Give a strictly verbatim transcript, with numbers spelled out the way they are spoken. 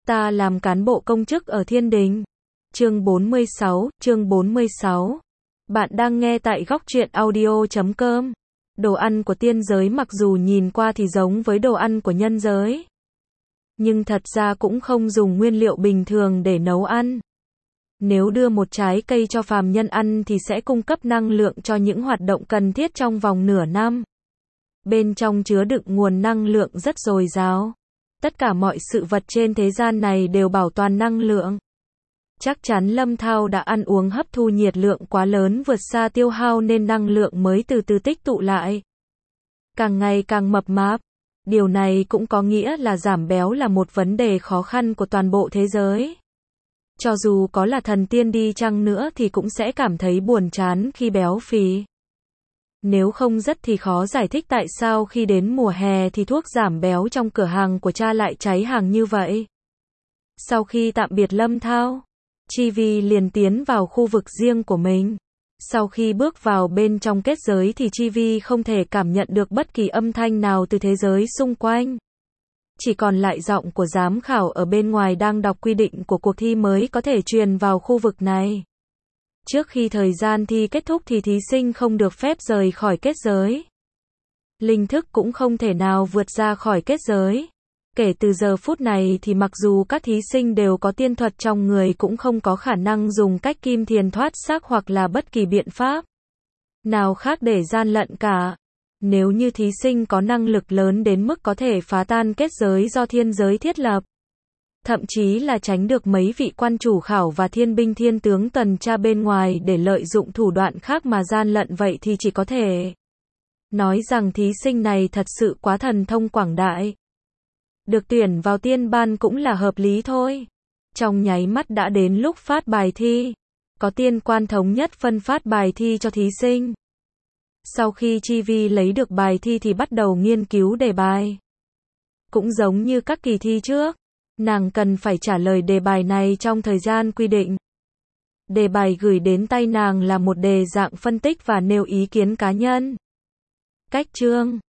Ta làm cán bộ công chức ở Thiên Đình. Chương bốn mươi sáu, chương bốn mươi sáu. Bạn đang nghe tại góc truyện audio chấm com. Đồ ăn của tiên giới mặc dù nhìn qua thì giống với đồ ăn của nhân giới, nhưng thật ra cũng không dùng nguyên liệu bình thường để nấu ăn. Nếu đưa một trái cây cho phàm nhân ăn thì sẽ cung cấp năng lượng cho những hoạt động cần thiết trong vòng nửa năm. Bên trong chứa đựng nguồn năng lượng rất dồi dào. Tất cả mọi sự vật trên thế gian này đều bảo toàn năng lượng. Chắc chắn Lâm Thao đã ăn uống hấp thu nhiệt lượng quá lớn vượt xa tiêu hao nên năng lượng mới từ từ tích tụ lại. Càng ngày càng mập mạp. Điều này cũng có nghĩa là giảm béo là một vấn đề khó khăn của toàn bộ thế giới. Cho dù có là thần tiên đi chăng nữa thì cũng sẽ cảm thấy buồn chán khi béo phì. Nếu không rất thì khó giải thích tại sao khi đến mùa hè thì thuốc giảm béo trong cửa hàng của cha lại cháy hàng như vậy. Sau khi tạm biệt Lâm Thao, Chi Vi liền tiến vào khu vực riêng của mình. Sau khi bước vào bên trong kết giới thì Chi Vi không thể cảm nhận được bất kỳ âm thanh nào từ thế giới xung quanh. Chỉ còn lại giọng của giám khảo ở bên ngoài đang đọc quy định của cuộc thi mới có thể truyền vào khu vực này. Trước khi thời gian thi kết thúc thì thí sinh không được phép rời khỏi kết giới. Linh thức cũng không thể nào vượt ra khỏi kết giới. Kể từ giờ phút này thì mặc dù các thí sinh đều có tiên thuật trong người cũng không có khả năng dùng cách kim thiền thoát xác hoặc là bất kỳ biện pháp nào khác để gian lận cả. Nếu như thí sinh có năng lực lớn đến mức có thể phá tan kết giới do thiên giới thiết lập, thậm chí là tránh được mấy vị quan chủ khảo và thiên binh thiên tướng tuần tra bên ngoài để lợi dụng thủ đoạn khác mà gian lận vậy thì chỉ có thể nói rằng thí sinh này thật sự quá thần thông quảng đại. Được tuyển vào tiên ban cũng là hợp lý thôi. Trong nháy mắt đã đến lúc phát bài thi. Có tiên quan thống nhất phân phát bài thi cho thí sinh. Sau khi Chi Vi lấy được bài thi thì bắt đầu nghiên cứu đề bài. Cũng giống như các kỳ thi trước, nàng cần phải trả lời đề bài này trong thời gian quy định. Đề bài gửi đến tay nàng là một đề dạng phân tích và nêu ý kiến cá nhân. Cách chương